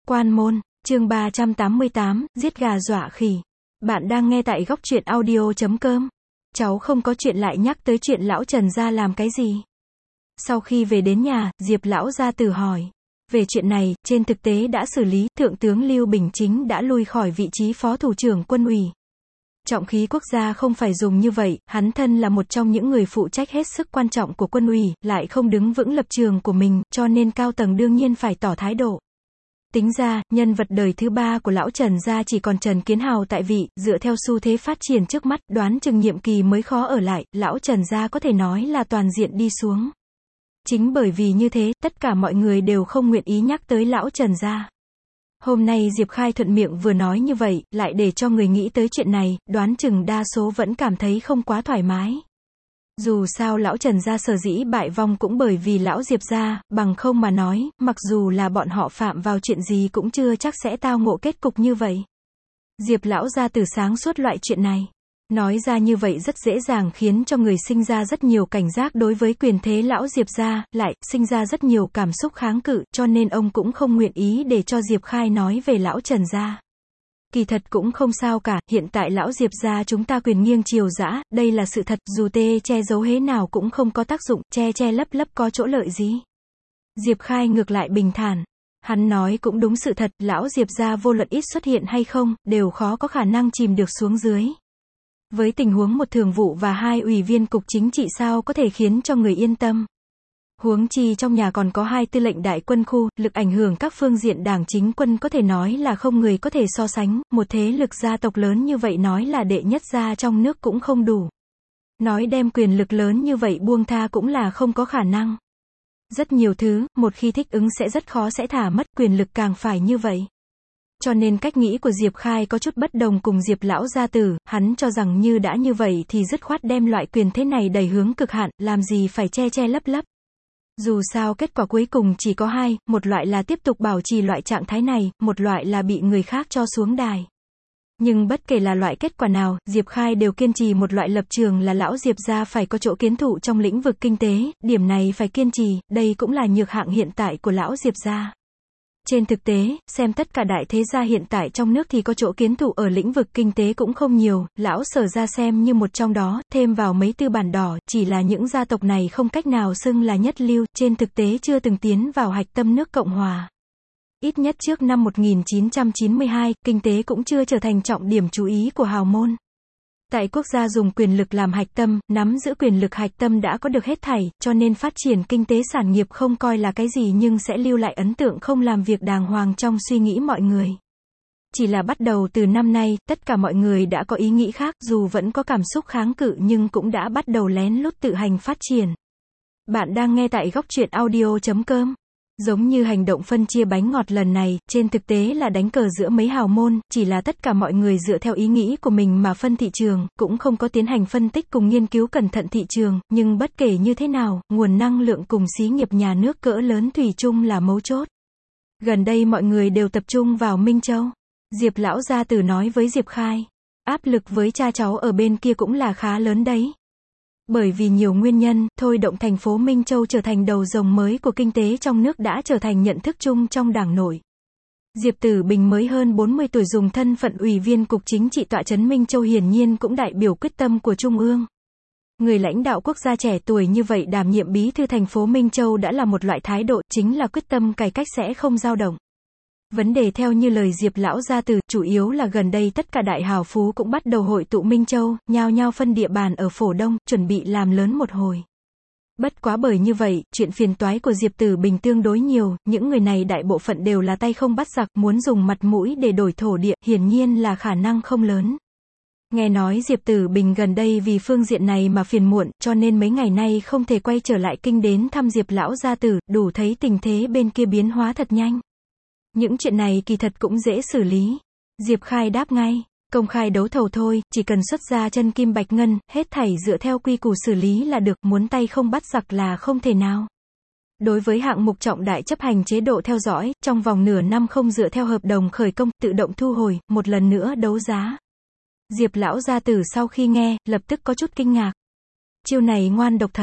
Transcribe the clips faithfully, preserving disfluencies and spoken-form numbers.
Quan môn, chương ba trăm tám mươi tám, giết gà dọa khỉ. Bạn đang nghe tại góc truyện audio chấm com. Cháu không có chuyện lại nhắc tới chuyện lão Trần gia làm cái gì. Sau khi về đến nhà, Diệp lão gia tử hỏi. Về chuyện này, trên thực tế đã xử lý, Thượng tướng Lưu Bình Chính đã lui khỏi vị trí phó thủ trưởng quân ủy. Trọng khí quốc gia không phải dùng như vậy, hắn thân là một trong những người phụ trách hết sức quan trọng của quân ủy, lại không đứng vững lập trường của mình, cho nên cao tầng đương nhiên phải tỏ thái độ. Tính ra, nhân vật đời thứ ba của lão Trần gia chỉ còn Trần Kiến Hào tại vị, dựa theo xu thế phát triển trước mắt, đoán chừng nhiệm kỳ mới khó ở lại, lão Trần gia có thể nói là toàn diện đi xuống. Chính bởi vì như thế, tất cả mọi người đều không nguyện ý nhắc tới lão Trần gia. Hôm nay Diệp Khai thuận miệng vừa nói như vậy, lại để cho người nghĩ tới chuyện này, đoán chừng đa số vẫn cảm thấy không quá thoải mái. Dù sao lão Trần gia sở dĩ bại vong cũng bởi vì lão Diệp gia, bằng không mà nói, mặc dù là bọn họ phạm vào chuyện gì cũng chưa chắc sẽ tao ngộ kết cục như vậy. Diệp lão gia từ sáng suốt loại chuyện này. Nói ra như vậy rất dễ dàng khiến cho người sinh ra rất nhiều cảnh giác đối với quyền thế lão Diệp gia, lại sinh ra rất nhiều cảm xúc kháng cự, cho nên ông cũng không nguyện ý để cho Diệp Khai nói về lão Trần gia. Kỳ thật cũng không sao cả, hiện tại lão Diệp gia chúng ta quyền nghiêng triều dã, đây là sự thật, dù tê che giấu hế nào cũng không có tác dụng, che che lấp lấp có chỗ lợi gì. Diệp Khai ngược lại bình thản. Hắn nói cũng đúng sự thật, lão Diệp gia vô luận ít xuất hiện hay không, đều khó có khả năng chìm được xuống dưới. Với tình huống một thường vụ và hai ủy viên cục chính trị sao có thể khiến cho người yên tâm. Huống chi trong nhà còn có hai tư lệnh đại quân khu, lực ảnh hưởng các phương diện đảng chính quân có thể nói là không người có thể so sánh, một thế lực gia tộc lớn như vậy nói là đệ nhất gia trong nước cũng không đủ. Nói đem quyền lực lớn như vậy buông tha cũng là không có khả năng. Rất nhiều thứ, một khi thích ứng sẽ rất khó sẽ thả mất, quyền lực càng phải như vậy. Cho nên cách nghĩ của Diệp Khai có chút bất đồng cùng Diệp lão gia tử, hắn cho rằng như đã như vậy thì dứt khoát đem loại quyền thế này đẩy hướng cực hạn, làm gì phải che che lấp lấp. Dù sao kết quả cuối cùng chỉ có hai, một loại là tiếp tục bảo trì loại trạng thái này, một loại là bị người khác cho xuống đài. Nhưng bất kể là loại kết quả nào, Diệp Khai đều kiên trì một loại lập trường là lão Diệp gia phải có chỗ kiến thụ trong lĩnh vực kinh tế, điểm này phải kiên trì, đây cũng là nhược hạng hiện tại của lão Diệp gia. Trên thực tế, xem tất cả đại thế gia hiện tại trong nước thì có chỗ kiến thụ ở lĩnh vực kinh tế cũng không nhiều, lão Sở gia xem như một trong đó, thêm vào mấy tư bản đỏ, chỉ là những gia tộc này không cách nào xưng là nhất lưu, trên thực tế chưa từng tiến vào hạch tâm nước Cộng Hòa. Ít nhất trước năm một nghìn chín trăm chín mươi hai, kinh tế cũng chưa trở thành trọng điểm chú ý của hào môn. Tại quốc gia dùng quyền lực làm hạch tâm, nắm giữ quyền lực hạch tâm đã có được hết thảy, cho nên phát triển kinh tế sản nghiệp không coi là cái gì nhưng sẽ lưu lại ấn tượng không làm việc đàng hoàng trong suy nghĩ mọi người. Chỉ là bắt đầu từ năm nay, tất cả mọi người đã có ý nghĩ khác, dù vẫn có cảm xúc kháng cự nhưng cũng đã bắt đầu lén lút tự hành phát triển. Bạn đang nghe tại góc truyện audio chấm com. Giống như hành động phân chia bánh ngọt lần này, trên thực tế là đánh cờ giữa mấy hào môn, chỉ là tất cả mọi người dựa theo ý nghĩ của mình mà phân thị trường, cũng không có tiến hành phân tích cùng nghiên cứu cẩn thận thị trường, nhưng bất kể như thế nào, nguồn năng lượng cùng xí nghiệp nhà nước cỡ lớn thủy chung là mấu chốt. Gần đây mọi người đều tập trung vào Minh Châu. Diệp lão gia tử nói với Diệp Khai, áp lực với cha cháu ở bên kia cũng là khá lớn đấy. Bởi vì nhiều nguyên nhân, thôi động thành phố Minh Châu trở thành đầu rồng mới của kinh tế trong nước đã trở thành nhận thức chung trong đảng nội. Diệp Tử Bình mới hơn bốn mươi tuổi dùng thân phận ủy viên cục chính trị tọa trấn Minh Châu hiển nhiên cũng đại biểu quyết tâm của Trung ương. Người lãnh đạo quốc gia trẻ tuổi như vậy đảm nhiệm bí thư thành phố Minh Châu đã là một loại thái độ, chính là quyết tâm cải cách sẽ không dao động. Vấn đề theo như lời Diệp lão gia tử, chủ yếu là gần đây tất cả đại hào phú cũng bắt đầu hội tụ Minh Châu, nhao nhao phân địa bàn ở Phổ Đông, chuẩn bị làm lớn một hồi. Bất quá bởi như vậy, chuyện phiền toái của Diệp Tử Bình tương đối nhiều, những người này đại bộ phận đều là tay không bắt giặc, muốn dùng mặt mũi để đổi thổ địa, hiển nhiên là khả năng không lớn. Nghe nói Diệp Tử Bình gần đây vì phương diện này mà phiền muộn, cho nên mấy ngày nay không thể quay trở lại kinh đến thăm Diệp lão gia tử, đủ thấy tình thế bên kia biến hóa thật nhanh. Những chuyện này kỳ thật cũng dễ xử lý. Diệp Khai đáp ngay, công khai đấu thầu thôi, chỉ cần xuất ra chân kim bạch ngân, hết thảy dựa theo quy củ xử lý là được, muốn tay không bắt giặc là không thể nào. Đối với hạng mục trọng đại chấp hành chế độ theo dõi, trong vòng nửa năm không dựa theo hợp đồng khởi công, tự động thu hồi, một lần nữa đấu giá. Diệp lão gia tử sau khi nghe, lập tức có chút kinh ngạc. Chiêu này ngoan độc thật.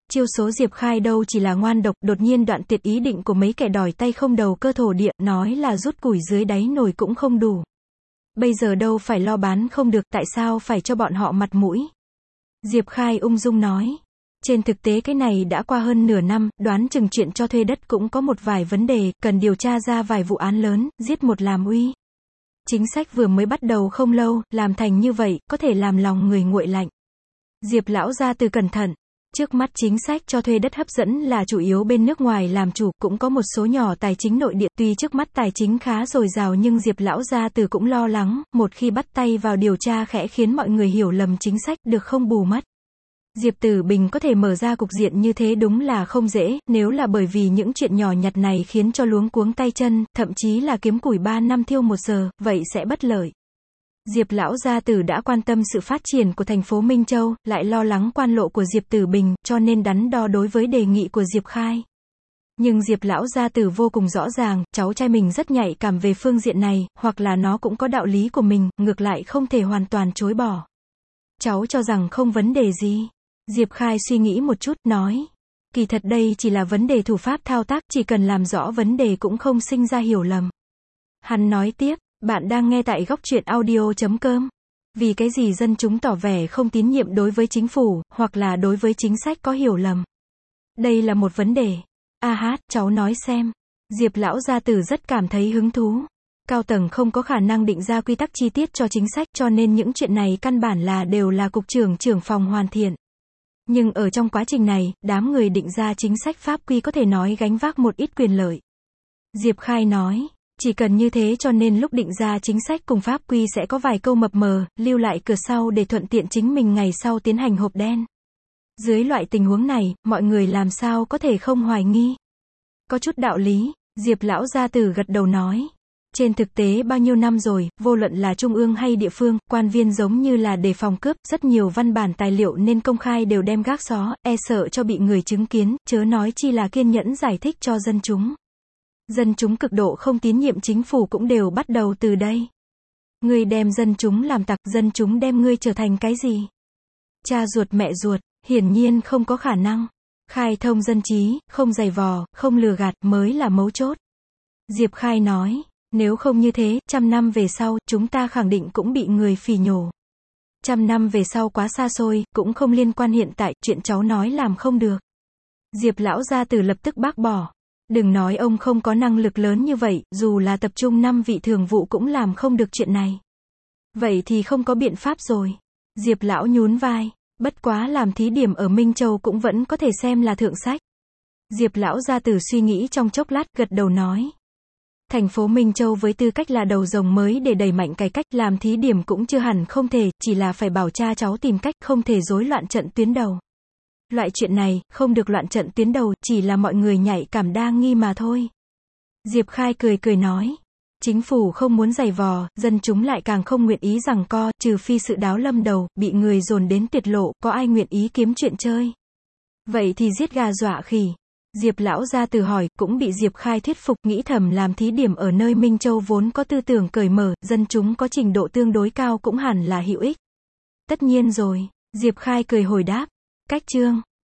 Chiêu số Diệp Khai đâu chỉ là ngoan độc, đột nhiên đoạn tuyệt ý định của mấy kẻ đòi tay không đầu cơ thổ địa, nói là rút củi dưới đáy nồi cũng không đủ. Bây giờ đâu phải lo bán không được, tại sao phải cho bọn họ mặt mũi? Diệp Khai ung dung nói. Trên thực tế cái này đã qua hơn nửa năm, đoán chừng chuyện cho thuê đất cũng có một vài vấn đề, cần điều tra ra vài vụ án lớn, giết một làm uy. Chính sách vừa mới bắt đầu không lâu, làm thành như vậy, có thể làm lòng người nguội lạnh. Diệp lão gia từ cẩn thận. Trước mắt chính sách cho thuê đất hấp dẫn là chủ yếu bên nước ngoài làm chủ, cũng có một số nhỏ tài chính nội địa, tuy trước mắt tài chính khá dồi dào nhưng Diệp lão gia từ cũng lo lắng, một khi bắt tay vào điều tra khẽ khiến mọi người hiểu lầm chính sách, được không bù mất. Diệp Tử Bình có thể mở ra cục diện như thế đúng là không dễ, nếu là bởi vì những chuyện nhỏ nhặt này khiến cho luống cuống tay chân, thậm chí là kiếm củi ba năm thiêu một giờ, vậy sẽ bất lợi. Diệp lão gia tử đã quan tâm sự phát triển của thành phố Minh Châu, lại lo lắng quan lộ của Diệp Tử Bình, cho nên đắn đo đối với đề nghị của Diệp Khai. Nhưng Diệp lão gia tử vô cùng rõ ràng, cháu trai mình rất nhạy cảm về phương diện này, hoặc là nó cũng có đạo lý của mình, ngược lại không thể hoàn toàn chối bỏ. Cháu cho rằng không vấn đề gì. Diệp Khai suy nghĩ một chút, nói. Kỳ thật đây chỉ là vấn đề thủ pháp thao tác, chỉ cần làm rõ vấn đề cũng không sinh ra hiểu lầm. Hắn nói tiếp, bạn đang nghe tại góc truyện audio chấm com. Vì cái gì dân chúng tỏ vẻ không tín nhiệm đối với chính phủ, hoặc là đối với chính sách có hiểu lầm? Đây là một vấn đề. A hát, cháu nói xem. Diệp lão gia tử rất cảm thấy hứng thú. Cao tầng không có khả năng định ra quy tắc chi tiết cho chính sách, cho nên những chuyện này căn bản là đều là cục trưởng trưởng phòng hoàn thiện. Nhưng ở trong quá trình này, đám người định ra chính sách pháp quy có thể nói gánh vác một ít quyền lợi. Diệp Khai nói, chỉ cần như thế cho nên lúc định ra chính sách cùng pháp quy sẽ có vài câu mập mờ, lưu lại cửa sau để thuận tiện chính mình ngày sau tiến hành hộp đen. Dưới loại tình huống này, mọi người làm sao có thể không hoài nghi. Có chút đạo lý, Diệp lão gia tử gật đầu nói. Trên thực tế bao nhiêu năm rồi, vô luận là trung ương hay địa phương, quan viên giống như là đề phòng cướp, rất nhiều văn bản tài liệu nên công khai đều đem gác xó, e sợ cho bị người chứng kiến, chớ nói chi là kiên nhẫn giải thích cho dân chúng. Dân chúng cực độ không tín nhiệm chính phủ cũng đều bắt đầu từ đây. Ngươi đem dân chúng làm tặc, dân chúng đem ngươi trở thành cái gì? Cha ruột mẹ ruột, hiển nhiên không có khả năng. Khai thông dân trí, không giày vò, không lừa gạt mới là mấu chốt. Diệp Khai nói. Nếu không như thế, trăm năm về sau, chúng ta khẳng định cũng bị người phỉ nhổ. Trăm năm về sau quá xa xôi, cũng không liên quan hiện tại, chuyện cháu nói làm không được. Diệp lão gia tử lập tức bác bỏ. Đừng nói ông không có năng lực lớn như vậy, dù là tập trung năm vị thường vụ cũng làm không được chuyện này. Vậy thì không có biện pháp rồi. Diệp lão nhún vai. Bất quá làm thí điểm ở Minh Châu cũng vẫn có thể xem là thượng sách. Diệp lão gia tử suy nghĩ trong chốc lát, gật đầu nói. Thành phố Minh Châu với tư cách là đầu rồng mới để đẩy mạnh cải cách, làm thí điểm cũng chưa hẳn không thể, chỉ là phải bảo cha cháu tìm cách, không thể rối loạn trận tuyến đầu. Loại chuyện này, không được loạn trận tuyến đầu, chỉ là mọi người nhạy cảm đa nghi mà thôi. Diệp Khai cười cười nói. Chính phủ không muốn giày vò, dân chúng lại càng không nguyện ý giằng co, trừ phi sự đáo lâm đầu, bị người dồn đến tuyệt lộ, có ai nguyện ý kiếm chuyện chơi. Vậy thì giết gà dọa khỉ. Diệp lão gia tử hỏi, cũng bị Diệp Khai thuyết phục, nghĩ thầm làm thí điểm ở nơi Minh Châu vốn có tư tưởng cởi mở, dân chúng có trình độ tương đối cao cũng hẳn là hữu ích. Tất nhiên rồi, Diệp Khai cười hồi đáp. Cách chương